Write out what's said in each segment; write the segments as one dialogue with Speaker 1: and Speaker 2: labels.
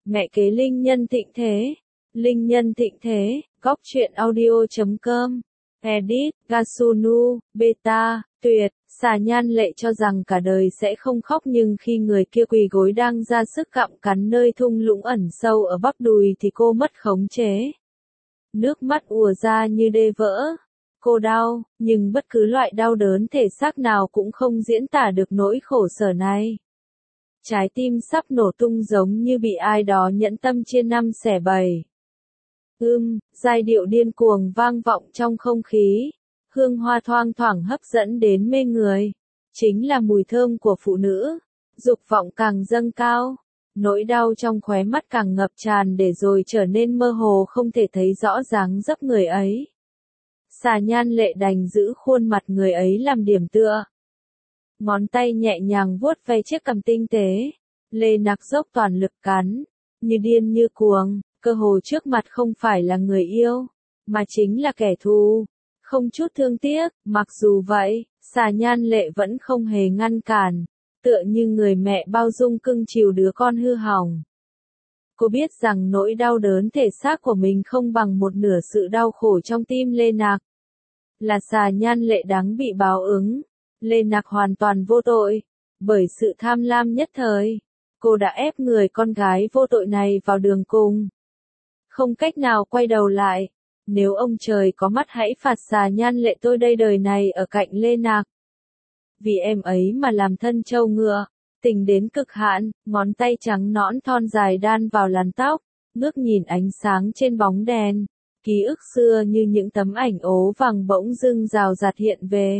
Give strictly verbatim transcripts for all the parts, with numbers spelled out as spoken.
Speaker 1: Mẹ kế linh nhân thịnh thế. Linh nhân thịnh thế, góc truyện audio chấm com. Edit, Gasunu, Beta, tuyệt, xà nhan lệ cho rằng cả đời sẽ không khóc nhưng khi người kia quỳ gối đang ra sức gặm cắn nơi thung lũng ẩn sâu ở bắp đùi thì cô mất khống chế. Nước mắt ùa ra như đê vỡ. Cô đau, nhưng bất cứ loại đau đớn thể xác nào cũng không diễn tả được nỗi khổ sở này. Trái tim sắp nổ tung giống như bị ai đó nhẫn tâm chia năm xẻ bảy. Ưm, giai điệu điên cuồng vang vọng trong không khí. Hương hoa thoang thoảng hấp dẫn đến mê người. Chính là mùi thơm của phụ nữ. Dục vọng càng dâng cao. Nỗi đau trong khóe mắt càng ngập tràn để rồi trở nên mơ hồ không thể thấy rõ dáng dấp người ấy. Xà nhan lệ đành giữ khuôn mặt người ấy làm điểm tựa. Ngón tay nhẹ nhàng vuốt ve chiếc cằm tinh tế. Lê Nặc dốc toàn lực cắn. Như điên như cuồng, cơ hồ trước mặt không phải là người yêu, mà chính là kẻ thù. Không chút thương tiếc, mặc dù vậy, xà nhan lệ vẫn không hề ngăn cản. Tựa như người mẹ bao dung cưng chiều đứa con hư hỏng. Cô biết rằng nỗi đau đớn thể xác của mình không bằng một nửa sự đau khổ trong tim Lê Nặc. Là xà nhan lệ đáng bị báo ứng. Lê Nặc hoàn toàn vô tội. Bởi sự tham lam nhất thời, cô đã ép người con gái vô tội này vào đường cùng. Không cách nào quay đầu lại. Nếu ông trời có mắt hãy phạt xà nhan lệ tôi đây đời này ở cạnh Lê Nặc. Vì em ấy mà làm thân trâu ngựa, tình đến cực hạn, ngón tay trắng nõn thon dài đan vào làn tóc, ngước nhìn ánh sáng trên bóng đèn. Ký ức xưa như những tấm ảnh ố vàng bỗng dưng rào rạt hiện về.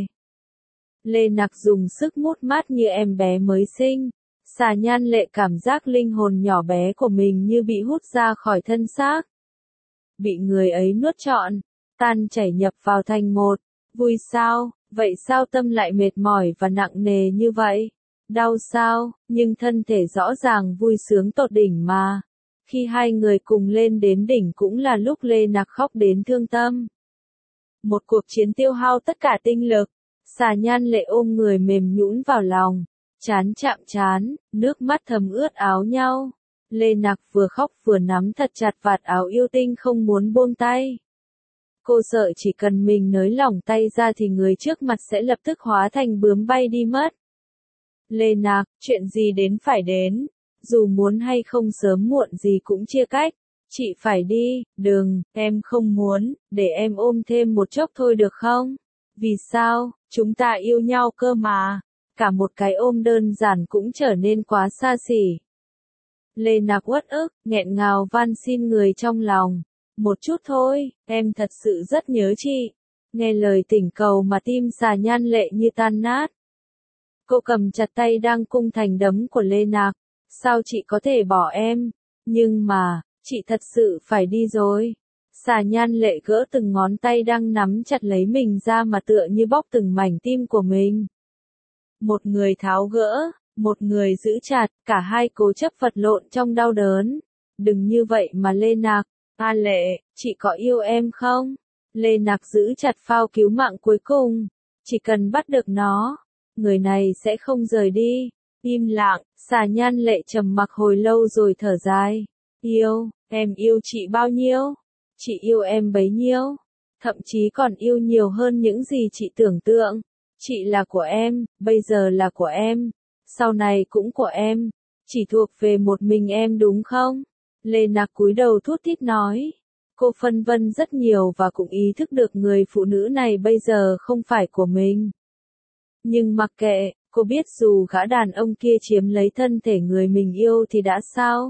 Speaker 1: Lê Nặc dùng sức mút mát như em bé mới sinh. Xà nhan lệ cảm giác linh hồn nhỏ bé của mình như bị hút ra khỏi thân xác. Bị người ấy nuốt trọn, tan chảy nhập vào thành một. Vui sao, vậy sao tâm lại mệt mỏi và nặng nề như vậy? Đau sao, nhưng thân thể rõ ràng vui sướng tột đỉnh mà. Khi hai người cùng lên đến đỉnh cũng là lúc Lê Nặc khóc đến thương tâm. Một cuộc chiến tiêu hao tất cả tinh lực. Xà nhan lệ ôm người mềm nhũn vào lòng. Chán chạm chán, nước mắt thấm ướt áo nhau. Lê Nặc vừa khóc vừa nắm thật chặt vạt áo yêu tinh không muốn buông tay. Cô sợ chỉ cần mình nới lỏng tay ra thì người trước mặt sẽ lập tức hóa thành bướm bay đi mất. Lê Nặc, chuyện gì đến phải đến. Dù muốn hay không sớm muộn gì cũng chia cách. Chị phải đi, đừng, em không muốn, để em ôm thêm một chốc thôi được không? Vì sao, chúng ta yêu nhau cơ mà. Cả một cái ôm đơn giản cũng trở nên quá xa xỉ. Lê Nặc uất ức, nghẹn ngào van xin người trong lòng. Một chút thôi, em thật sự rất nhớ chị. Nghe lời thỉnh cầu mà tim xà nhan lệ như tan nát. Cô cầm chặt tay đang cung thành đấm của Lê Nặc. Sao chị có thể bỏ em? Nhưng mà, chị thật sự phải đi rồi. Xà nhan lệ gỡ từng ngón tay đang nắm chặt lấy mình ra mà tựa như bóc từng mảnh tim của mình. Một người tháo gỡ, một người giữ chặt, cả hai cố chấp vật lộn trong đau đớn. Đừng như vậy mà Lê Nặc. A Lệ, chị có yêu em không? Lê Nặc giữ chặt phao cứu mạng cuối cùng. Chỉ cần bắt được nó, người này sẽ không rời đi. Im lặng, xà nhan lệ trầm mặc hồi lâu rồi thở dài. Yêu, em yêu chị bao nhiêu? Chị yêu em bấy nhiêu? Thậm chí còn yêu nhiều hơn những gì chị tưởng tượng. Chị là của em, bây giờ là của em, sau này cũng của em, chỉ thuộc về một mình em đúng không? Lê Nặc cúi đầu thút thít nói. Cô phân vân rất nhiều và cũng ý thức được người phụ nữ này bây giờ không phải của mình. Nhưng mặc kệ, cô biết dù gã đàn ông kia chiếm lấy thân thể người mình yêu thì đã sao?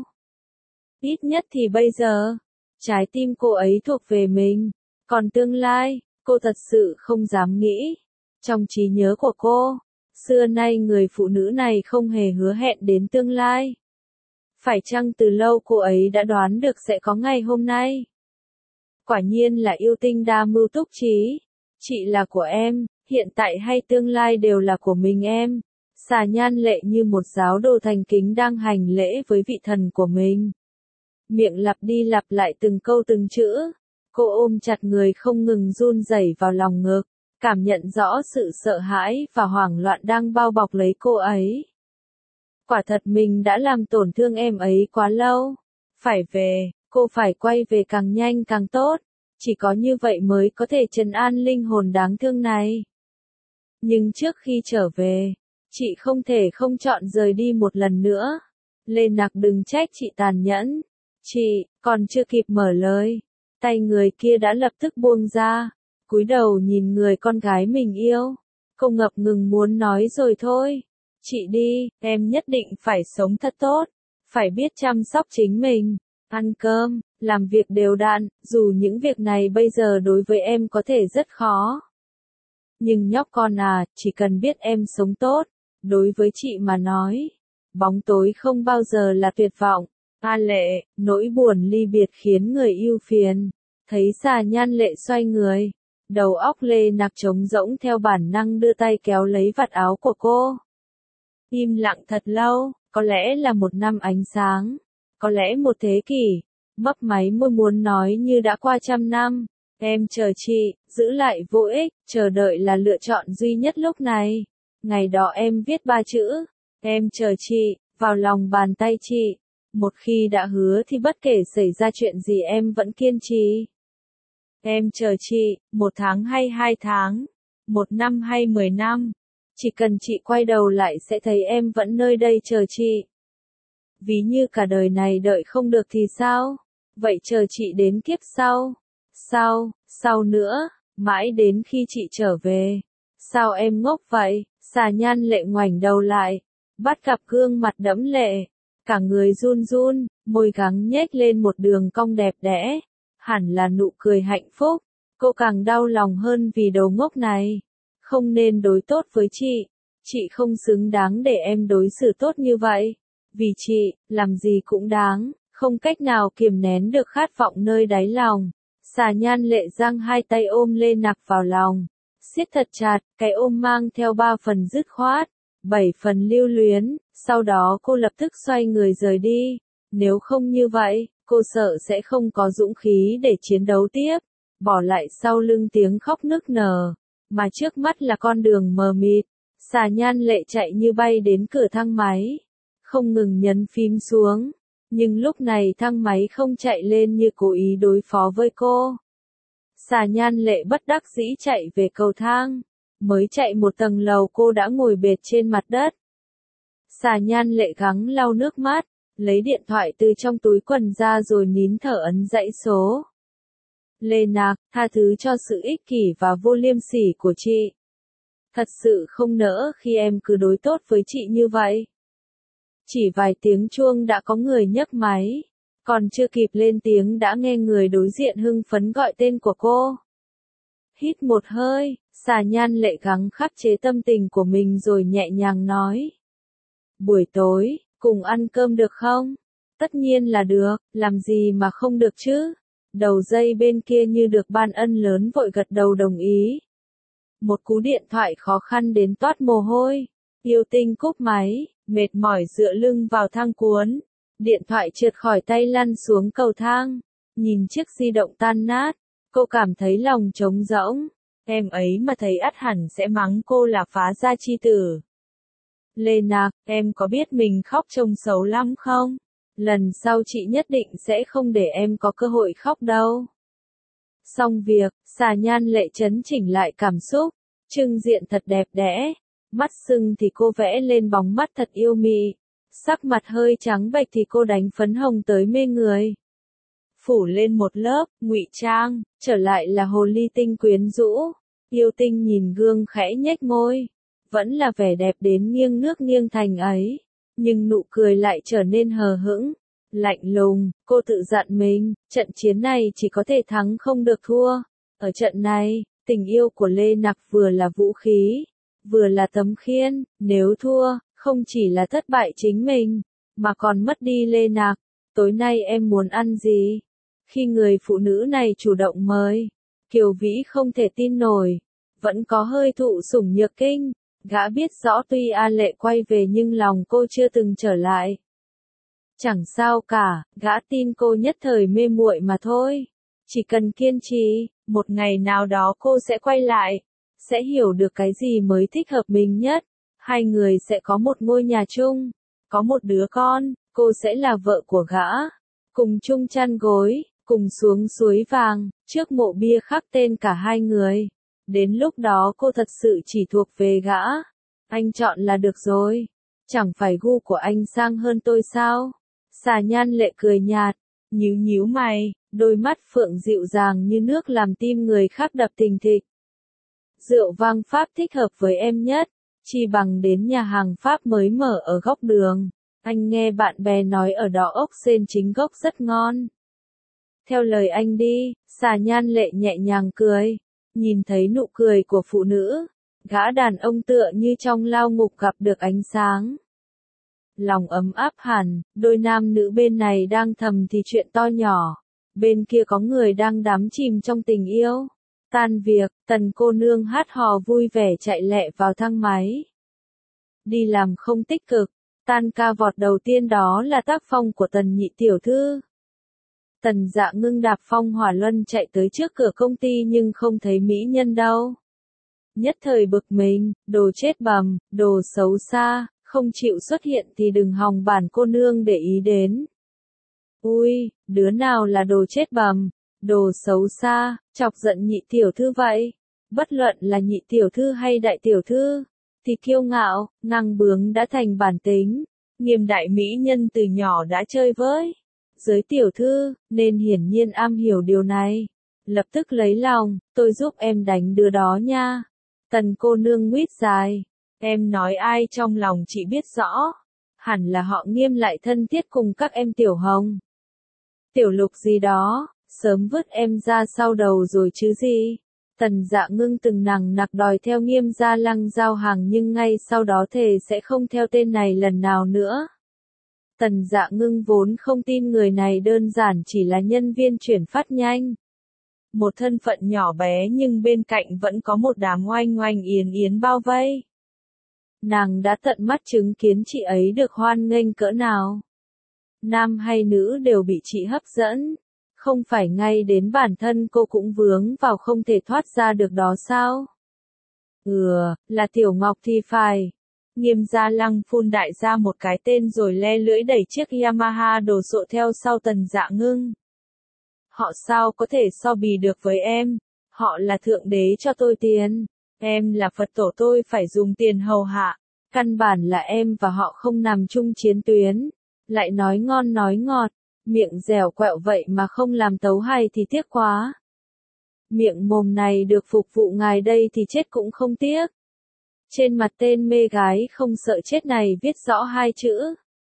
Speaker 1: Ít nhất thì bây giờ, trái tim cô ấy thuộc về mình. Còn tương lai, cô thật sự không dám nghĩ. Trong trí nhớ của cô, xưa nay người phụ nữ này không hề hứa hẹn đến tương lai. Phải chăng từ lâu cô ấy đã đoán được sẽ có ngày hôm nay? Quả nhiên là yêu tinh đa mưu túc trí. Chị là của em, hiện tại hay tương lai đều là của mình em. Xà nhan lệ như một giáo đồ thành kính đang hành lễ với vị thần của mình. Miệng lặp đi lặp lại từng câu từng chữ. Cô ôm chặt người không ngừng run rẩy vào lòng ngực. Cảm nhận rõ sự sợ hãi và hoảng loạn đang bao bọc lấy cô ấy. Quả thật mình đã làm tổn thương em ấy quá lâu. phải về, cô phải quay về càng nhanh càng tốt. Chỉ có như vậy mới có thể trấn an linh hồn đáng thương này. Nhưng trước khi trở về, chị không thể không chọn rời đi một lần nữa. Lê Nặc đừng trách chị tàn nhẫn. Chị, còn chưa kịp mở lời. Tay người kia đã lập tức buông ra. Cúi đầu nhìn người con gái mình yêu. Cô ngập ngừng muốn nói rồi thôi. Chị đi, em nhất định phải sống thật tốt. Phải biết chăm sóc chính mình. Ăn cơm, làm việc đều đặn, dù những việc này bây giờ đối với em có thể rất khó. Nhưng nhóc con à, chỉ cần biết em sống tốt, đối với chị mà nói, bóng tối không bao giờ là tuyệt vọng. A Lệ, nỗi buồn ly biệt khiến người yêu phiền. Thấy Xà Nhan Lệ xoay người, đầu óc Lê Nặc trống rỗng theo bản năng đưa tay kéo lấy vạt áo của cô. Im lặng thật lâu, có lẽ là một năm ánh sáng, có lẽ một thế kỷ. Mấp máy môi muốn nói như đã qua trăm năm. Em chờ chị, giữ lại vô ích, chờ đợi là lựa chọn duy nhất lúc này. Ngày đó em viết ba chữ, em chờ chị, vào lòng bàn tay chị. Một khi đã hứa thì bất kể xảy ra chuyện gì em vẫn kiên trì. Em chờ chị, một tháng hay hai tháng, một năm hay mười năm. Chỉ cần chị quay đầu lại sẽ thấy em vẫn nơi đây chờ chị. Ví như cả đời này đợi không được thì sao? Vậy chờ chị đến kiếp sau. Sau, sau nữa, mãi đến khi chị trở về. Sao em ngốc vậy? Xà Nhan Lệ ngoảnh đầu lại, bắt gặp gương mặt đẫm lệ, cả người run run, môi gắng nhếch lên một đường cong đẹp đẽ, hẳn là nụ cười hạnh phúc. Cô càng đau lòng hơn vì đồ ngốc này. Không nên đối tốt với chị, chị không xứng đáng để em đối xử tốt như vậy. Vì chị, làm gì cũng đáng, không cách nào kiềm nén được khát vọng nơi đáy lòng. Xà Nhan Lệ giang hai tay ôm Lê Nặc vào lòng, siết thật chặt, cái ôm mang theo ba phần dứt khoát, bảy phần lưu luyến, sau đó cô lập tức xoay người rời đi. Nếu không như vậy, cô sợ sẽ không có dũng khí để chiến đấu tiếp, bỏ lại sau lưng tiếng khóc nức nở, mà trước mắt là con đường mờ mịt. Xà Nhan Lệ chạy như bay đến cửa thang máy, không ngừng nhấn phím xuống. Nhưng lúc này thang máy không chạy lên như cố ý đối phó với cô. Xà Nhan Lệ bất đắc dĩ chạy về cầu thang. Mới chạy một tầng lầu cô đã ngồi bệt trên mặt đất. Xà Nhan Lệ gắng lau nước mắt, lấy điện thoại từ trong túi quần ra rồi nín thở ấn dãy số. Lê Nặc, tha thứ cho sự ích kỷ và vô liêm sỉ của chị. Thật sự không nỡ khi em cứ đối tốt với chị như vậy. Chỉ vài tiếng chuông đã có người nhấc máy, còn chưa kịp lên tiếng đã nghe người đối diện hưng phấn gọi tên của cô. Hít một hơi, Xà Nhan Lệ gắng khắc chế tâm tình của mình rồi nhẹ nhàng nói. Buổi tối, cùng ăn cơm được không? Tất nhiên là được, làm gì mà không được chứ? Đầu dây bên kia như được ban ân lớn vội gật đầu đồng ý. Một cú điện thoại khó khăn đến toát mồ hôi. Yêu Tinh cúp máy, mệt mỏi dựa lưng vào thang cuốn. Điện thoại trượt khỏi tay lăn xuống cầu thang. Nhìn chiếc di động tan nát, cô cảm thấy lòng trống rỗng. Em ấy mà thấy ắt hẳn sẽ mắng cô là phá gia chi tử. Lê Nặc, em có biết mình khóc trông xấu lắm không? Lần sau chị nhất định sẽ không để em có cơ hội khóc đâu. Xong việc, Xà Nhan Lệ chấn chỉnh lại cảm xúc. Trưng diện thật đẹp đẽ. Mắt sưng thì cô vẽ lên bóng mắt thật yêu mị. Sắc mặt hơi trắng bệch thì cô đánh phấn hồng tới mê người. Phủ lên một lớp, ngụy trang, trở lại là hồ ly tinh quyến rũ. Yêu Tinh nhìn gương khẽ nhếch môi. Vẫn là vẻ đẹp đến nghiêng nước nghiêng thành ấy. Nhưng nụ cười lại trở nên hờ hững. Lạnh lùng, cô tự dặn mình, trận chiến này chỉ có thể thắng không được thua. Ở trận này, tình yêu của Lê Nặc vừa là vũ khí, vừa là tấm khiên, nếu thua, không chỉ là thất bại chính mình, mà còn mất đi Lê Nặc. Tối nay em muốn ăn gì? Khi người phụ nữ này chủ động mời, Kiều Vĩ không thể tin nổi, vẫn có hơi thụ sủng nhược kinh, gã biết rõ tuy A Lệ quay về nhưng lòng cô chưa từng trở lại. Chẳng sao cả, gã tin cô nhất thời mê muội mà thôi. Chỉ cần kiên trì, một ngày nào đó cô sẽ quay lại, sẽ hiểu được cái gì mới thích hợp mình nhất. Hai người sẽ có một ngôi nhà chung, có một đứa con, cô sẽ là vợ của gã. cùng chung chăn gối, cùng xuống suối vàng, trước mộ bia khắc tên cả hai người. Đến lúc đó cô thật sự chỉ thuộc về gã. Anh chọn là được rồi. Chẳng phải gu của anh sang hơn tôi sao? Xà Nhan Lệ cười nhạt, nhíu nhíu mày, đôi mắt phượng dịu dàng như nước làm tim người khác đập thình thịch. Rượu vang Pháp thích hợp với em nhất, chi bằng đến nhà hàng Pháp mới mở ở góc đường. Anh nghe bạn bè nói ở đó ốc sên chính gốc rất ngon. Theo lời anh đi, Xà Nhan Lệ nhẹ nhàng cười. Nhìn thấy nụ cười của phụ nữ, gã đàn ông tựa như trong lao ngục gặp được ánh sáng. Lòng ấm áp hẳn, đôi nam nữ bên này đang thầm thì chuyện to nhỏ. Bên kia có người đang đắm chìm trong tình yêu. Tan việc, Tần cô nương hát hò vui vẻ chạy lẹ vào thang máy. Đi làm không tích cực, tan ca vọt đầu tiên đó là tác phong của Tần nhị tiểu thư. Tần Dạ Ngưng đạp phong hỏa luân chạy tới trước cửa công ty nhưng không thấy mỹ nhân đâu. Nhất thời bực mình, đồ chết bầm, đồ xấu xa, không chịu xuất hiện thì đừng hòng bản cô nương để ý đến. Ui, đứa nào là đồ chết bầm, đồ xấu xa, chọc giận nhị tiểu thư vậy? Bất luận là nhị tiểu thư hay đại tiểu thư, thì kiêu ngạo, ngang bướng đã thành bản tính. Nghiêm đại mỹ nhân từ nhỏ đã chơi với giới tiểu thư, nên hiển nhiên am hiểu điều này. Lập tức lấy lòng, tôi giúp em đánh đứa đó nha. Tần cô nương nguyết dài. Em nói ai trong lòng chị biết rõ. Hẳn là họ Nghiêm lại thân thiết cùng các em tiểu hồng. Tiểu lục gì đó, sớm vứt em ra sau đầu rồi chứ gì. Tần Dạ Ngưng từng nằng nặc đòi theo Nghiêm ra lăng giao hàng nhưng ngay sau đó thề sẽ không theo tên này lần nào nữa. Tần Dạ Ngưng vốn không tin người này đơn giản chỉ là nhân viên chuyển phát nhanh. Một thân phận nhỏ bé nhưng bên cạnh vẫn có một đám oanh oanh yến yến bao vây. Nàng đã tận mắt chứng kiến chị ấy được hoan nghênh cỡ nào. Nam hay nữ đều bị chị hấp dẫn. Không phải ngay đến bản thân cô cũng vướng vào không thể thoát ra được đó sao? Ừ, là Tiểu Ngọc thì phải. Nghiêm gia lăng phun đại ra một cái tên rồi le lưỡi đẩy chiếc Yamaha đồ sộ theo sau Tần Dạ Ngưng. Họ sao có thể so bì được với em? Họ là thượng đế cho tôi tiền. Em là Phật tổ tôi phải dùng tiền hầu hạ. Căn bản là em và họ không nằm chung chiến tuyến. Lại nói ngon nói ngọt. Miệng dẻo quẹo vậy mà không làm tấu hay thì tiếc quá. Miệng mồm này được phục vụ ngài đây thì chết cũng không tiếc. Trên mặt tên mê gái không sợ chết này viết rõ hai chữ.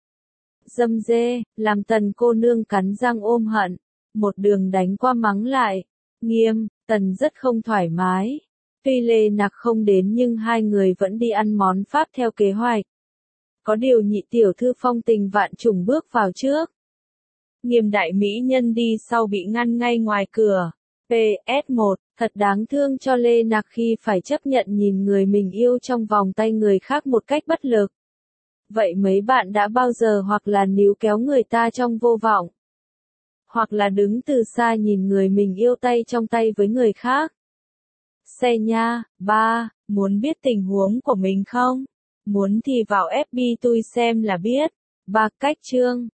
Speaker 1: Dâm dê, làm Tần cô nương cắn răng ôm hận. Một đường đánh qua mắng lại. Nghiêm, Tần rất không thoải mái. Tuy Lê Nặc không đến nhưng hai người vẫn đi ăn món Pháp theo kế hoạch. Có điều nhị tiểu thư phong tình vạn trùng bước vào trước. Nghiêm đại mỹ nhân đi sau bị ngăn ngay ngoài cửa. pê ét một, thật đáng thương cho Lê Nặc khi phải chấp nhận nhìn người mình yêu trong vòng tay người khác một cách bất lực. Vậy mấy bạn đã bao giờ hoặc là níu kéo người ta trong vô vọng? Hoặc là đứng từ xa nhìn người mình yêu tay trong tay với người khác? Xe nha, ba, muốn biết tình huống của mình không? Muốn thì vào ép bê tôi xem là biết. Ba cách chương.